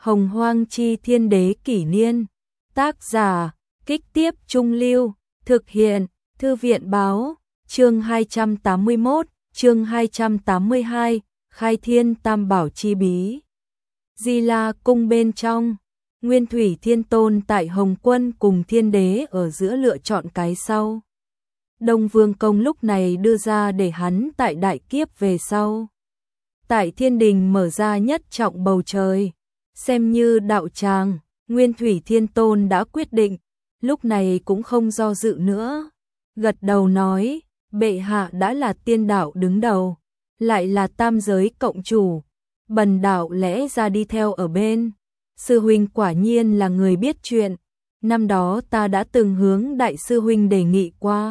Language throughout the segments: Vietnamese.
Hồng Hoang Chi Thiên Đế Kỷ Niên. Tác giả, Kích Tiếp Trung Lưu. Thực hiện, Thư viện Báo. Chương 281, chương 282, Khai Thiên Tam Bảo Chi Bí. Di La Cung bên trong, Nguyên Thủy Thiên Tôn tại Hồng Quân cùng Thiên Đế ở giữa lựa chọn cái sau. Đông Vương Công lúc này đưa ra để hắn tại đại kiếp về sau. Tại Thiên Đình mở ra nhất trọng bầu trời, xem như đạo tràng, Nguyên Thủy Thiên Tôn đã quyết định, lúc này cũng không do dự nữa. Gật đầu nói, bệ hạ đã là tiên đạo đứng đầu, lại là tam giới cộng chủ, bần đạo lẽ ra đi theo ở bên. Sư huynh quả nhiên là người biết chuyện, năm đó ta đã từng hướng đại sư huynh đề nghị qua,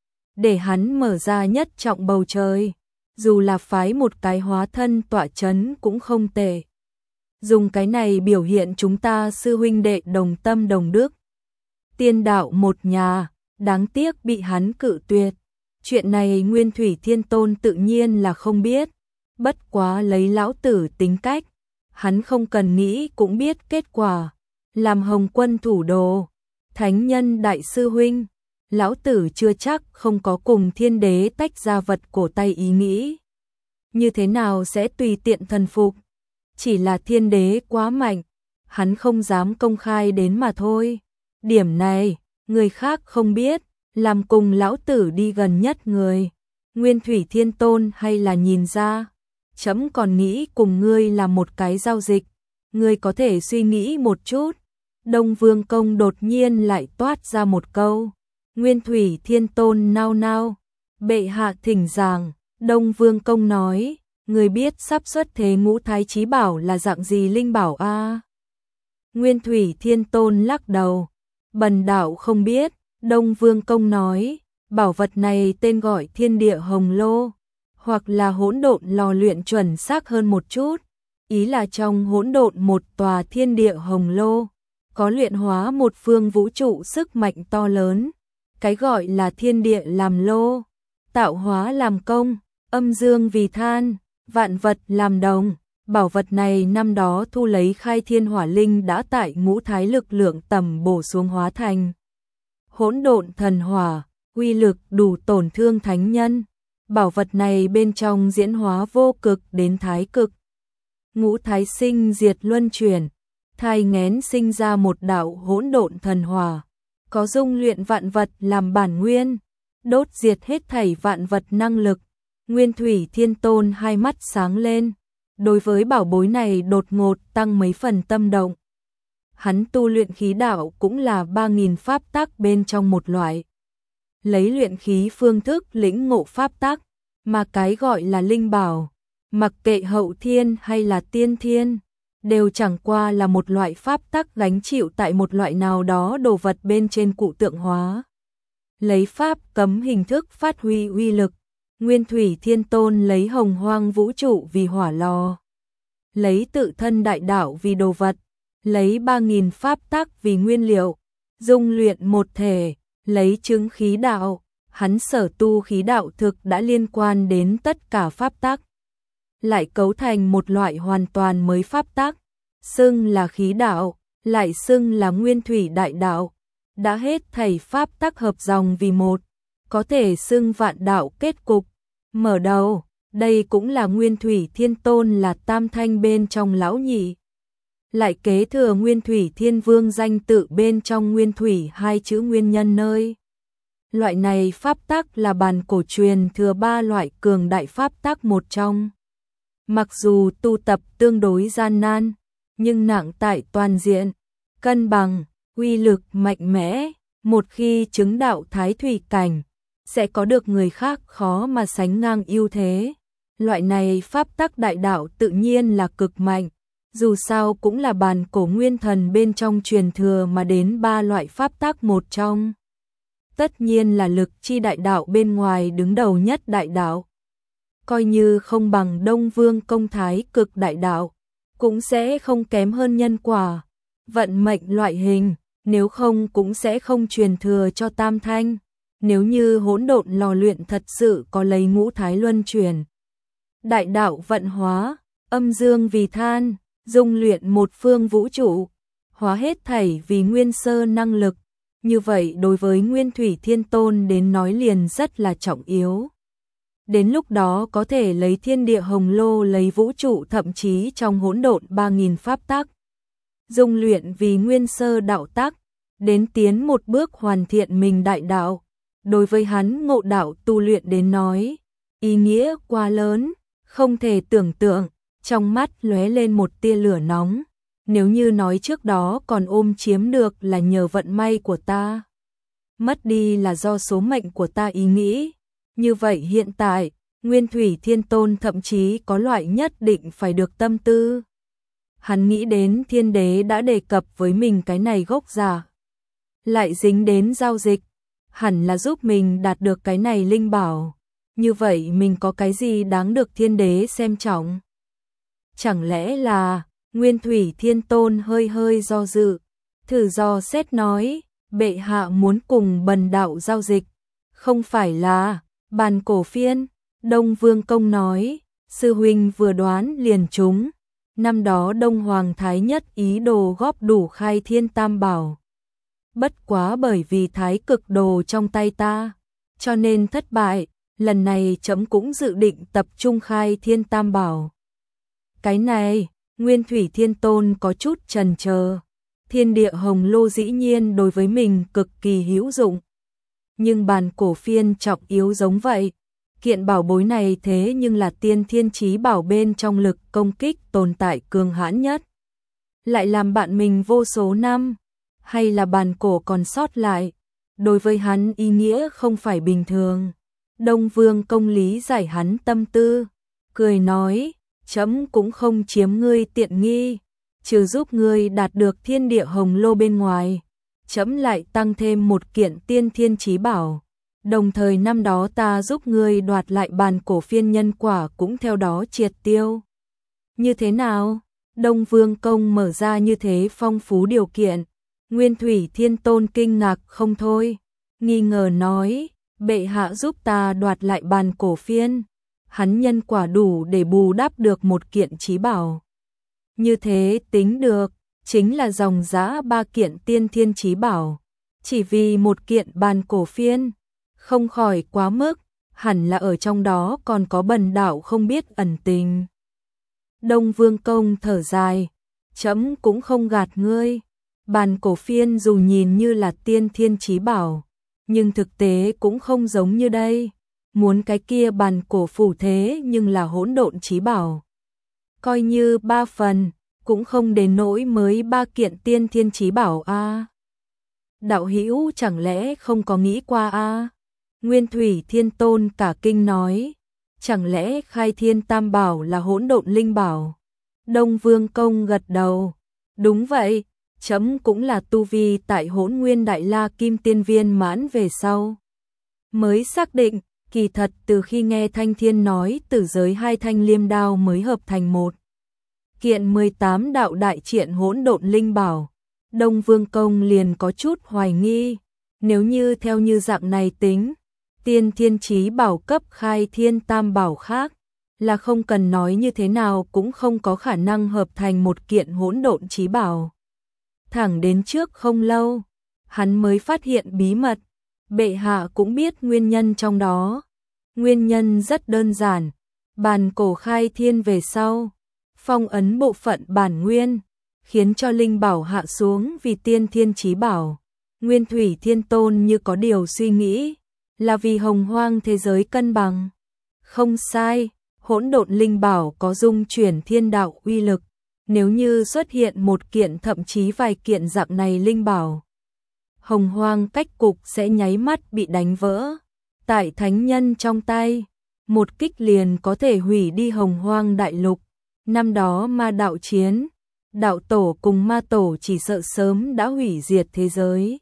để hắn mở ra nhất trọng bầu trời, dù là phái một cái hóa thân tọa chấn cũng không tệ. Dùng cái này biểu hiện chúng ta sư huynh đệ đồng tâm đồng đức, tiên đạo một nhà, đáng tiếc bị hắn cự tuyệt. Chuyện này Nguyên Thủy Thiên Tôn tự nhiên là không biết, bất quá lấy lão tử tính cách, hắn không cần nghĩ cũng biết kết quả. Làm Hồng Quân thủ đồ, thánh nhân đại sư huynh, lão tử chưa chắc không có cùng Thiên Đế tách ra vật cổ tay ý nghĩ. Như thế nào sẽ tùy tiện thần phục, chỉ là Thiên Đế quá mạnh, hắn không dám công khai đến mà thôi. Điểm này, người khác không biết, làm cùng lão tử đi gần nhất người, Nguyên Thủy Thiên Tôn hay là nhìn ra. Chấm còn nghĩ cùng ngươi làm một cái giao dịch, ngươi có thể suy nghĩ một chút. Đông Vương Công đột nhiên lại toát ra một câu. Nguyên Thủy Thiên Tôn nao nao, bệ hạ thỉnh giảng. Đông Vương Công nói, ngươi biết sắp xuất thế ngũ thái chí bảo là dạng gì linh bảo a? Nguyên Thủy Thiên Tôn lắc đầu, bần đạo không biết. Đông Vương Công nói, bảo vật này tên gọi Thiên Địa Hồng Lô, hoặc là hỗn độn lò luyện chuẩn xác hơn một chút, ý là trong hỗn độn một tòa thiên địa hồng lô, có luyện hóa một phương vũ trụ sức mạnh to lớn, cái gọi là thiên địa làm lô, tạo hóa làm công, âm dương vì than, vạn vật làm đồng. Bảo vật này năm đó thu lấy khai thiên hỏa linh đã tại ngũ thái lực lượng tầm bổ xuống hóa thành hỗn độn thần hỏa, uy lực đủ tổn thương thánh nhân. Bảo vật này bên trong diễn hóa vô cực đến thái cực, ngũ thái sinh diệt luân chuyển, thai nghén sinh ra một đạo hỗn độn thần hỏa, có dung luyện vạn vật làm bản nguyên, đốt diệt hết thảy vạn vật năng lực. Nguyên Thủy Thiên Tôn hai mắt sáng lên, đối với bảo bối này đột ngột tăng mấy phần tâm động. Hắn tu luyện khí đạo cũng là 3.000 pháp tắc bên trong một loại, lấy luyện khí phương thức lĩnh ngộ pháp tắc, mà cái gọi là linh bảo, mặc kệ hậu thiên hay là tiên thiên, đều chẳng qua là một loại pháp tắc gánh chịu tại một loại nào đó đồ vật bên trên cụ tượng hóa. Lấy pháp cấm hình thức phát huy uy lực, Nguyên Thủy Thiên Tôn lấy hồng hoang vũ trụ vì hỏa lò, lấy tự thân đại đạo vì đồ vật, lấy 3.000 pháp tắc vì nguyên liệu, dung luyện một thể, lấy chứng khí đạo. Hắn sở tu khí đạo thực đã liên quan đến tất cả pháp tắc, lại cấu thành một loại hoàn toàn mới pháp tắc, xưng là khí đạo, lại xưng là nguyên thủy đại đạo, đã hết thảy pháp tắc hợp dòng vì một, có thể xưng vạn đạo kết cục. Mở đầu, đây cũng là Nguyên Thủy Thiên Tôn là tam thanh bên trong lão nhị, lại kế thừa Nguyên Thủy Thiên Vương danh tự bên trong Nguyên Thủy hai chữ nguyên nhân nơi. Loại này pháp tắc là bản cổ truyền thừa 3 loại cường đại pháp tắc một trong. Mặc dù tu tập tương đối gian nan, nhưng nặng tại toàn diện, cân bằng, uy lực mạnh mẽ, một khi chứng đạo thái thủy cảnh, sẽ có được người khác khó mà sánh ngang ưu thế. Loại này pháp tắc đại đạo tự nhiên là cực mạnh, dù sao cũng là bản cổ nguyên thần bên trong truyền thừa mà đến 3 loại pháp tắc một trong. Tất nhiên là lực chi đại đạo bên ngoài đứng đầu nhất đại đạo. Coi như không bằng Đông Vương Công thái cực đại đạo, cũng sẽ không kém hơn nhân quả, vận mệnh loại hình, nếu không cũng sẽ không truyền thừa cho tam thanh. Nếu như hỗn độn lò luyện thật sự có lấy ngũ thái luân chuyển, đại đạo vận hóa, âm dương vì than, dung luyện một phương vũ trụ, hóa hết thảy vì nguyên sơ năng lực. Như vậy đối với Nguyên Thủy Thiên Tôn đến nói liền rất là trọng yếu. Đến lúc đó có thể lấy thiên địa hồng lô, lấy vũ trụ, thậm chí trong hỗn độn 3000 pháp tắc, dung luyện vì nguyên sơ đạo tắc, đến tiến một bước hoàn thiện mình đại đạo. Đối với hắn ngộ đạo tu luyện đến nói, ý nghĩa quá lớn, không thể tưởng tượng. Trong mắt lóe lên một tia lửa nóng. Nếu như nói trước đó còn ôm chiếm được là nhờ vận may của ta, mất đi là do số mệnh của ta ý nghĩ, như vậy hiện tại, Nguyên Thủy Thiên Tôn thậm chí có loại nhất định phải được tâm tư. Hắn nghĩ đến Thiên Đế đã đề cập với mình cái này gốc giả, lại dính đến giao dịch, hẳn là giúp mình đạt được cái này linh bảo. Như vậy mình có cái gì đáng được Thiên Đế xem trọng? Chẳng lẽ là Nguyên Thủy Thiên Tôn hơi hơi do dự, thử dò xét nói, bệ hạ muốn cùng bần đạo giao dịch, không phải là bàn cổ phiên. Đông Vương Công nói, sư huynh vừa đoán liền trúng, năm đó Đông Hoàng Thái Nhất ý đồ góp đủ khai thiên tam bảo. Bất quá bởi vì thái cực đồ trong tay ta, cho nên thất bại, lần này chấm cũng dự định tập trung khai thiên tam bảo. Cái này, Nguyên Thủy Thiên Tôn có chút chần chờ. Thiên địa hồng lô dĩ nhiên đối với mình cực kỳ hữu dụng. Nhưng bàn cổ phiên trọng yếu giống vậy. Kiện bảo bối này thế nhưng là tiên thiên chí bảo bên trong lực công kích tồn tại cường hãn nhất. Lại làm bạn mình vô số năm, hay là bàn cổ còn sót lại. Đối với hắn ý nghĩa không phải bình thường. Đông Vương Công lý giải hắn tâm tư, cười nói, chấm cũng không chiếm ngươi tiện nghi, trừ giúp ngươi đạt được thiên địa hồng lô bên ngoài, chấm lại tăng thêm một kiện tiên thiên chí bảo, đồng thời năm đó ta giúp ngươi đoạt lại bàn cổ phiên, nhân quả cũng theo đó triệt tiêu. Như thế nào? Đông Vương Công mở ra như thế phong phú điều kiện, Nguyên Thủy Thiên Tôn kinh ngạc không thôi, nghi ngờ nói, bệ hạ giúp ta đoạt lại bàn cổ phiên, hắn nhân quả đủ để bù đắp được một kiện chí bảo. Như thế tính được, chính là dòng giá 3 kiện tiên thiên chí bảo, chỉ vì một kiện bàn cổ phiên, không khỏi quá mức, hẳn là ở trong đó còn có bần đạo không biết ẩn tình. Đông Vương Công thở dài, chấm cũng không gạt ngươi, bàn cổ phiên dù nhìn như là tiên thiên chí bảo, nhưng thực tế cũng không giống như đây. Muốn cái kia bàn cổ phủ thế nhưng là hỗn độn chí bảo. Coi như 3 phần, cũng không đến nỗi mới 3 kiện tiên thiên chí bảo a. Đạo hữu chẳng lẽ không có nghĩ qua a? Nguyên Thủy Thiên Tôn cả kinh nói, chẳng lẽ khai thiên tam bảo là hỗn độn linh bảo? Đông Vương Công gật đầu, đúng vậy, chấm cũng là tu vi tại Hỗn Nguyên Đại La Kim Tiên viên mãn về sau mới xác định. Kỳ thật từ khi nghe Thanh Thiên nói tử giới 2 thanh liêm đao mới hợp thành một kiện 18 đạo đại triện hỗn độn linh bảo, Đông Vương Công liền có chút hoài nghi, nếu như theo như dạng này tính, tiên thiên chí bảo cấp khai thiên tam bảo khác, là không cần nói như thế nào cũng không có khả năng hợp thành một kiện hỗn độn chí bảo. Thẳng đến trước không lâu, hắn mới phát hiện bí mật. Bệ hạ cũng biết nguyên nhân trong đó. Nguyên nhân rất đơn giản, bàn cổ khai thiên về sau, phong ấn bộ phận bản nguyên, khiến cho linh bảo hạ xuống vì tiên thiên chí bảo. Nguyên Thủy Thiên Tôn như có điều suy nghĩ, là vì hồng hoang thế giới cân bằng. Không sai, hỗn độn linh bảo có dung chuyển thiên đạo uy lực, nếu như xuất hiện một kiện thậm chí vài kiện dạng này linh bảo, hồng hoang cách cục sẽ nháy mắt bị đánh vỡ. Tại thánh nhân trong tay, một kích liền có thể hủy đi hồng hoang đại lục. Năm đó ma đạo chiến, đạo tổ cùng ma tổ chỉ sợ sớm đã hủy diệt thế giới.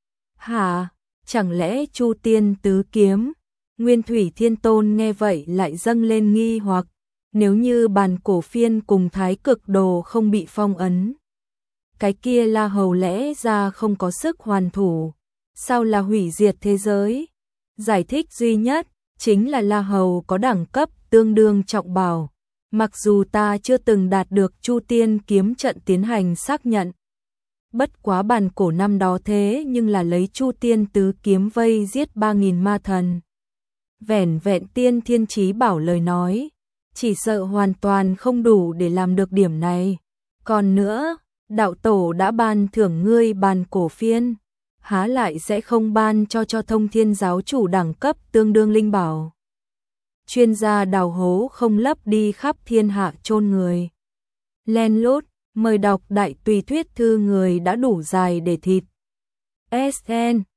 Hả? Chẳng lẽ Chu Tiên tứ kiếm? Nguyên Thủy Thiên Tôn nghe vậy lại dâng lên nghi hoặc, nếu như bàn cổ phiên cùng thái cực đồ không bị phong ấn, cái kia La Hầu lẽ ra không có sức hoàn thủ, sao là hủy diệt thế giới? Giải thích duy nhất chính là La Hầu có đẳng cấp tương đương trọng bảo, Mặc dù ta chưa từng đạt được Chu Tiên kiếm trận tiến hành xác nhận. Bất quá bản cổ năm đó thế nhưng là lấy Chu Tiên tứ kiếm vây giết 3.000 ma thần. Vẻn vẹn tiên thiên chí bảo lời nói, chỉ sợ hoàn toàn không đủ để làm được điểm này. Còn nữa, đạo tổ đã ban thưởng ngươi bàn cổ phiên, há lại sẽ không ban cho thông thiên giáo chủ đẳng cấp tương đương linh bảo. Chuyên gia đào hố không lấp đi khắp thiên hạ chôn người. Len lút, mời đọc đại tùy thuyết thư người đã đủ dài để thịt. SN